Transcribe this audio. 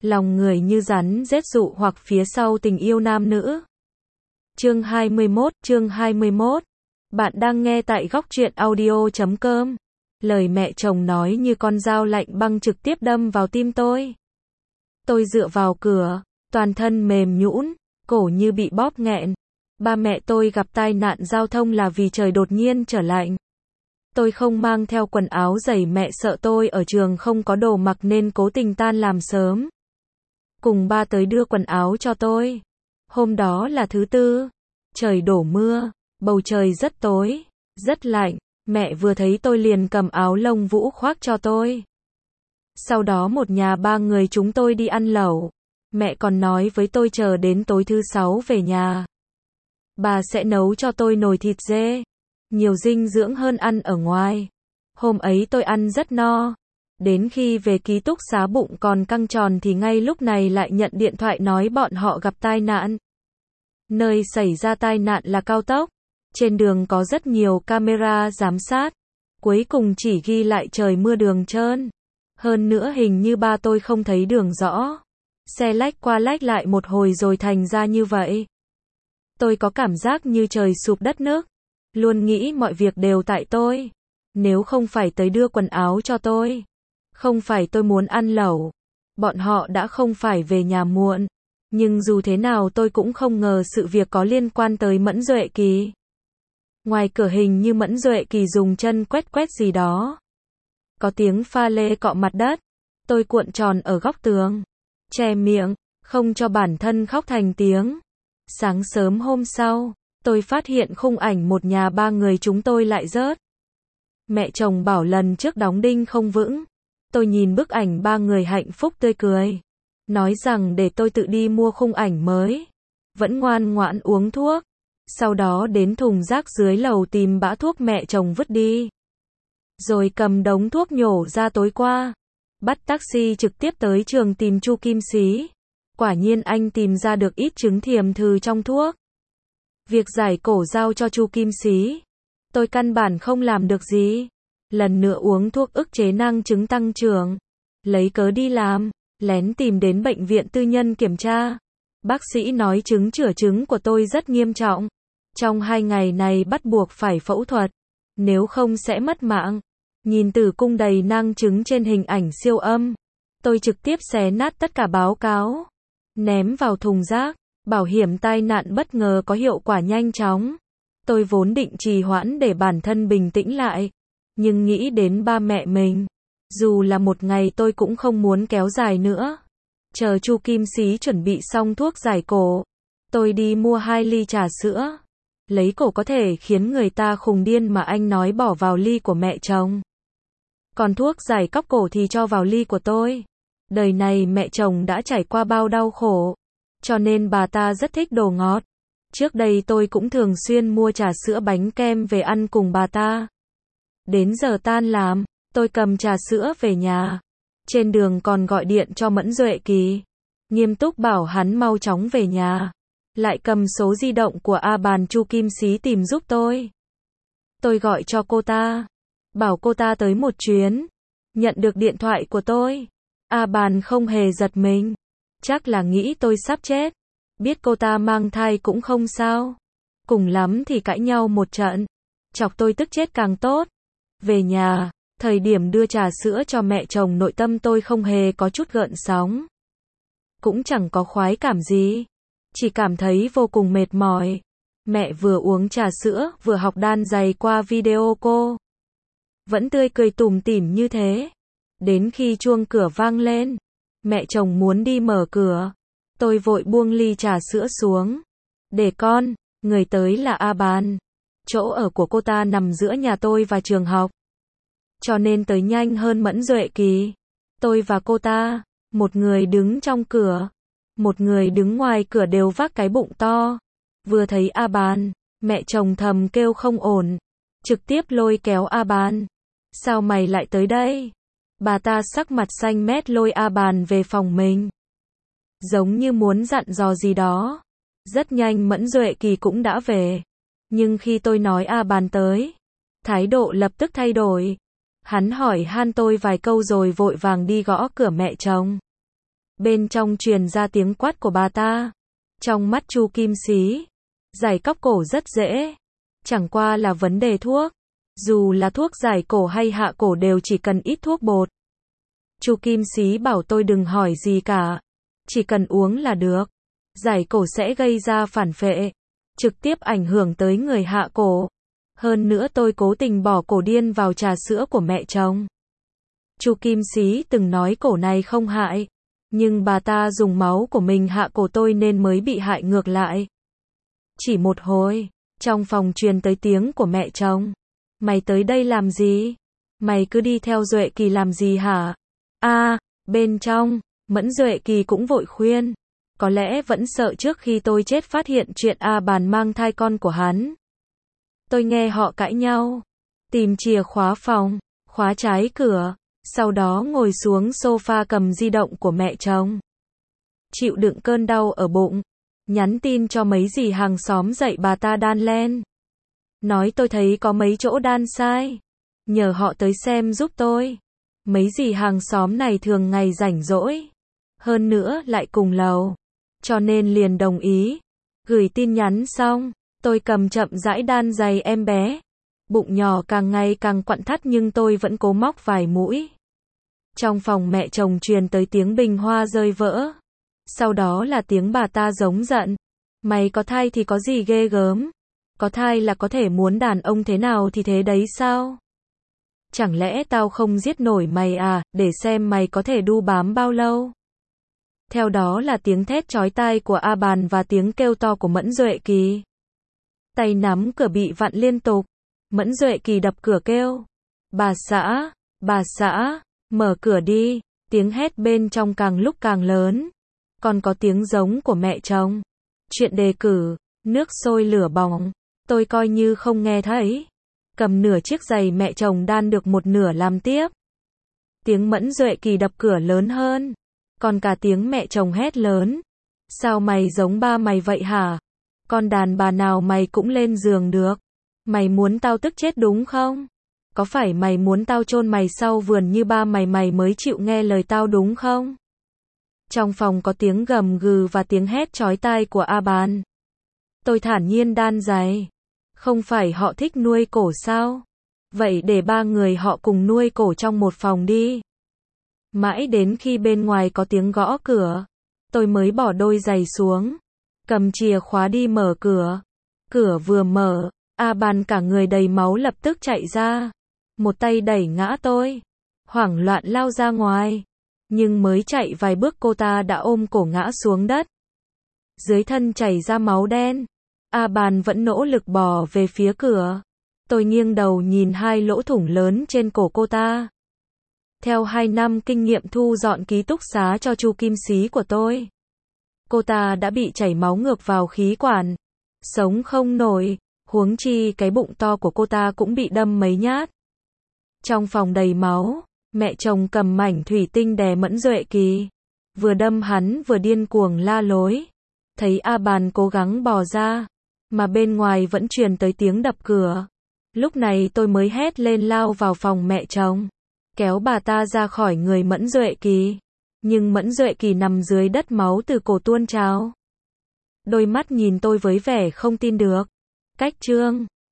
lòng người như rắn rết dụ hoặc phía sau tình yêu nam nữ. Chương 21, bạn đang nghe tại góc truyện audio.com. Lời mẹ chồng nói như con dao lạnh băng trực tiếp đâm vào tim tôi. Tôi dựa vào cửa, toàn thân mềm nhũn, cổ như bị bóp nghẹn. Ba mẹ tôi gặp tai nạn giao thông là vì trời đột nhiên trở lạnh. Tôi không mang theo quần áo dày, mẹ sợ tôi ở trường không có đồ mặc nên cố tình tan làm sớm. Cùng ba tới đưa quần áo cho tôi. Hôm đó là thứ Tư. Trời đổ mưa, bầu trời rất tối, rất lạnh. Mẹ vừa thấy tôi liền cầm áo lông vũ khoác cho tôi. Sau đó một nhà ba người chúng tôi đi ăn lẩu. Mẹ còn nói với tôi chờ đến tối thứ Sáu về nhà, bà sẽ nấu cho tôi nồi thịt dê, nhiều dinh dưỡng hơn ăn ở ngoài. Hôm ấy tôi ăn rất no. Đến khi về ký túc xá bụng còn căng tròn thì ngay lúc này lại nhận điện thoại nói bọn họ gặp tai nạn. Nơi xảy ra tai nạn là cao tốc. Trên đường có rất nhiều camera giám sát. Cuối cùng chỉ ghi lại trời mưa đường trơn. Hơn nữa hình như ba tôi không thấy đường rõ. Xe lách qua lách lại một hồi rồi thành ra như vậy. Tôi có cảm giác như trời sụp đất nứt. Luôn nghĩ mọi việc đều tại tôi. Nếu không phải tới đưa quần áo cho tôi, không phải tôi muốn ăn lẩu, bọn họ đã không phải về nhà muộn. Nhưng dù thế nào tôi cũng không ngờ sự việc có liên quan tới Mẫn Duệ Kỳ. Ngoài cửa hình như Mẫn Duệ Kỳ dùng chân quét quét gì đó. Có tiếng pha lê cọ mặt đất. Tôi cuộn tròn ở góc tường, che miệng, không cho bản thân khóc thành tiếng. Sáng sớm hôm sau, tôi phát hiện khung ảnh một nhà ba người chúng tôi lại rớt. Mẹ chồng bảo lần trước đóng đinh không vững. Tôi nhìn bức ảnh ba người hạnh phúc tươi cười, nói rằng để tôi tự đi mua khung ảnh mới. Vẫn ngoan ngoãn uống thuốc. Sau đó đến thùng rác dưới lầu tìm bã thuốc mẹ chồng vứt đi. Rồi cầm đống thuốc nhổ ra tối qua. Bắt taxi trực tiếp tới trường tìm Chu Kim Xí. Quả nhiên anh tìm ra được ít trứng thiềm thừ trong thuốc. Việc giải cổ giao cho Chu Kim Xí. Tôi căn bản không làm được gì. Lần nữa uống thuốc ức chế năng trứng tăng trưởng. Lấy cớ đi làm, lén tìm đến bệnh viện tư nhân kiểm tra. Bác sĩ nói chứng chữa trứng của tôi rất nghiêm trọng. Trong 2 ngày này bắt buộc phải phẫu thuật. Nếu không sẽ mất mạng. Nhìn tử cung đầy năng trứng trên hình ảnh siêu âm. Tôi trực tiếp xé nát tất cả báo cáo. Ném vào thùng rác. Bảo hiểm tai nạn bất ngờ có hiệu quả nhanh chóng. Tôi vốn định trì hoãn để bản thân bình tĩnh lại. Nhưng nghĩ đến ba mẹ mình. Dù là một ngày tôi cũng không muốn kéo dài nữa. Chờ Chu Kim Xí chuẩn bị xong thuốc giải cổ. Tôi đi mua 2 ly trà sữa. Lấy cổ có thể khiến người ta khùng điên mà anh nói bỏ vào ly của mẹ chồng. Còn thuốc giải cóc cổ thì cho vào ly của tôi. Đời này mẹ chồng đã trải qua bao đau khổ. Cho nên bà ta rất thích đồ ngọt. Trước đây tôi cũng thường xuyên mua trà sữa bánh kem về ăn cùng bà ta. Đến giờ tan làm, tôi cầm trà sữa về nhà. Trên đường còn gọi điện cho Mẫn Duệ Kỳ. Nghiêm túc bảo hắn mau chóng về nhà. Lại cầm số di động của A Bàn Chu Kim Xí tìm giúp tôi. Tôi gọi cho cô ta. Bảo cô ta tới một chuyến. Nhận được điện thoại của tôi. A Bàn không hề giật mình. Chắc là nghĩ tôi sắp chết. Biết cô ta mang thai cũng không sao. Cùng lắm thì cãi nhau một trận. Chọc tôi tức chết càng tốt. Về nhà, thời điểm đưa trà sữa cho mẹ chồng nội tâm tôi không hề có chút gợn sóng. Cũng chẳng có khoái cảm gì. Chỉ cảm thấy vô cùng mệt mỏi. Mẹ vừa uống trà sữa, vừa học đan giày qua video cô. Vẫn tươi cười tủm tỉm như thế. Đến khi chuông cửa vang lên, mẹ chồng muốn đi mở cửa. Tôi vội buông ly trà sữa xuống. Để con, người tới là A Bàn. Chỗ ở của cô ta nằm giữa nhà tôi và trường học. Cho nên tới nhanh hơn Mẫn Duệ Kỳ. Tôi và cô ta, một người đứng trong cửa, một người đứng ngoài cửa đều vác cái bụng to. Vừa thấy A Bàn, mẹ chồng thầm kêu không ổn. Trực tiếp lôi kéo A Bàn. Sao mày lại tới đây? Bà ta sắc mặt xanh mét lôi A Bàn về phòng mình. Giống như muốn dặn dò gì đó. Rất nhanh Mẫn Duệ Kỳ cũng đã về. Nhưng khi tôi nói A Bàn tới, thái độ lập tức thay đổi. Hắn hỏi han tôi vài câu rồi vội vàng đi gõ cửa mẹ chồng. Bên trong truyền ra tiếng quát của bà ta. Trong mắt Chu Kim Xí, giải cóc cổ rất dễ. Chẳng qua là vấn đề thuốc. Dù là thuốc giải cổ hay hạ cổ đều chỉ cần ít thuốc bột. Chu Kim Xí bảo tôi đừng hỏi gì cả. Chỉ cần uống là được. Giải cổ sẽ gây ra phản phệ, trực tiếp ảnh hưởng tới người hạ cổ. Hơn nữa tôi cố tình bỏ cổ điên vào trà sữa của mẹ chồng. Chu Kim Xí từng nói cổ này không hại. Nhưng bà ta dùng máu của mình hạ cổ tôi nên mới bị hại ngược lại. Chỉ một hồi, trong phòng truyền tới tiếng của mẹ chồng. Mày tới đây làm gì? Mày cứ đi theo Duệ Kỳ làm gì hả? Bên trong, Mẫn Duệ Kỳ cũng vội khuyên. Có lẽ vẫn sợ trước khi tôi chết phát hiện chuyện A Bàn mang thai con của hắn. Tôi nghe họ cãi nhau. Tìm chìa khóa phòng, khóa trái cửa. Sau đó ngồi xuống sofa cầm di động của mẹ chồng. Chịu đựng cơn đau ở bụng. Nhắn tin cho mấy dì hàng xóm dạy bà ta đan len. Nói tôi thấy có mấy chỗ đan sai. Nhờ họ tới xem giúp tôi. Mấy dì hàng xóm này thường ngày rảnh rỗi. Hơn nữa lại cùng lầu. Cho nên liền đồng ý. Gửi tin nhắn xong, tôi cầm chậm rãi đan giày em bé. Bụng nhỏ càng ngày càng quặn thắt nhưng tôi vẫn cố móc vài mũi. Trong phòng mẹ chồng truyền tới tiếng bình hoa rơi vỡ. Sau đó là tiếng bà ta giống giận. Mày có thai thì có gì ghê gớm? Có thai là có thể muốn đàn ông thế nào thì thế đấy sao? Chẳng lẽ tao không giết nổi mày à, để xem mày có thể đu bám bao lâu? Theo đó là tiếng thét chói tai của A Bàn và tiếng kêu to của Mẫn Duệ Kỳ. Tay nắm cửa bị vặn liên tục. Mẫn Duệ Kỳ đập cửa kêu. Bà xã, mở cửa đi. Tiếng hét bên trong càng lúc càng lớn. Còn có tiếng giống của mẹ chồng. Chuyện đề cử, nước sôi lửa bỏng. Tôi coi như không nghe thấy. Cầm nửa chiếc giày mẹ chồng đan được một nửa làm tiếp. Tiếng Mẫn Duệ Kỳ đập cửa lớn hơn. Còn cả tiếng mẹ chồng hét lớn. Sao mày giống ba mày vậy hả? Con đàn bà nào mày cũng lên giường được. Mày muốn tao tức chết đúng không? Có phải mày muốn tao chôn mày sau vườn như ba mày mới chịu nghe lời tao đúng không? Trong phòng có tiếng gầm gừ và tiếng hét chói tai của A Bàn. Tôi thản nhiên đan giày. Không phải họ thích nuôi cổ sao? Vậy để ba người họ cùng nuôi cổ trong một phòng đi. Mãi đến khi bên ngoài có tiếng gõ cửa, tôi mới bỏ đôi giày xuống, cầm chìa khóa đi mở cửa. Cửa vừa mở, A Bàn cả người đầy máu lập tức chạy ra, một tay đẩy ngã tôi, hoảng loạn lao ra ngoài, nhưng mới chạy vài bước cô ta đã ôm cổ ngã xuống đất. Dưới thân chảy ra máu đen. A Bàn vẫn nỗ lực bò về phía cửa. Tôi nghiêng đầu nhìn hai lỗ thủng lớn trên cổ cô ta. Theo 2 năm kinh nghiệm thu dọn ký túc xá cho Chu Kim Xí của tôi, cô ta đã bị chảy máu ngược vào khí quản, sống không nổi, huống chi cái bụng to của cô ta cũng bị đâm mấy nhát. Trong phòng đầy máu, mẹ chồng cầm mảnh thủy tinh đè Mẫn Duệ Kỳ, vừa đâm hắn vừa điên cuồng la lối. Thấy A Bàn cố gắng bò ra, mà bên ngoài vẫn truyền tới tiếng đập cửa. Lúc này tôi mới hét lên lao vào phòng mẹ chồng, kéo bà ta ra khỏi người Mẫn Duệ Kỳ. Nhưng Mẫn Duệ Kỳ nằm dưới đất máu từ cổ tuôn trào. Đôi mắt nhìn tôi với vẻ không tin được. Cách chương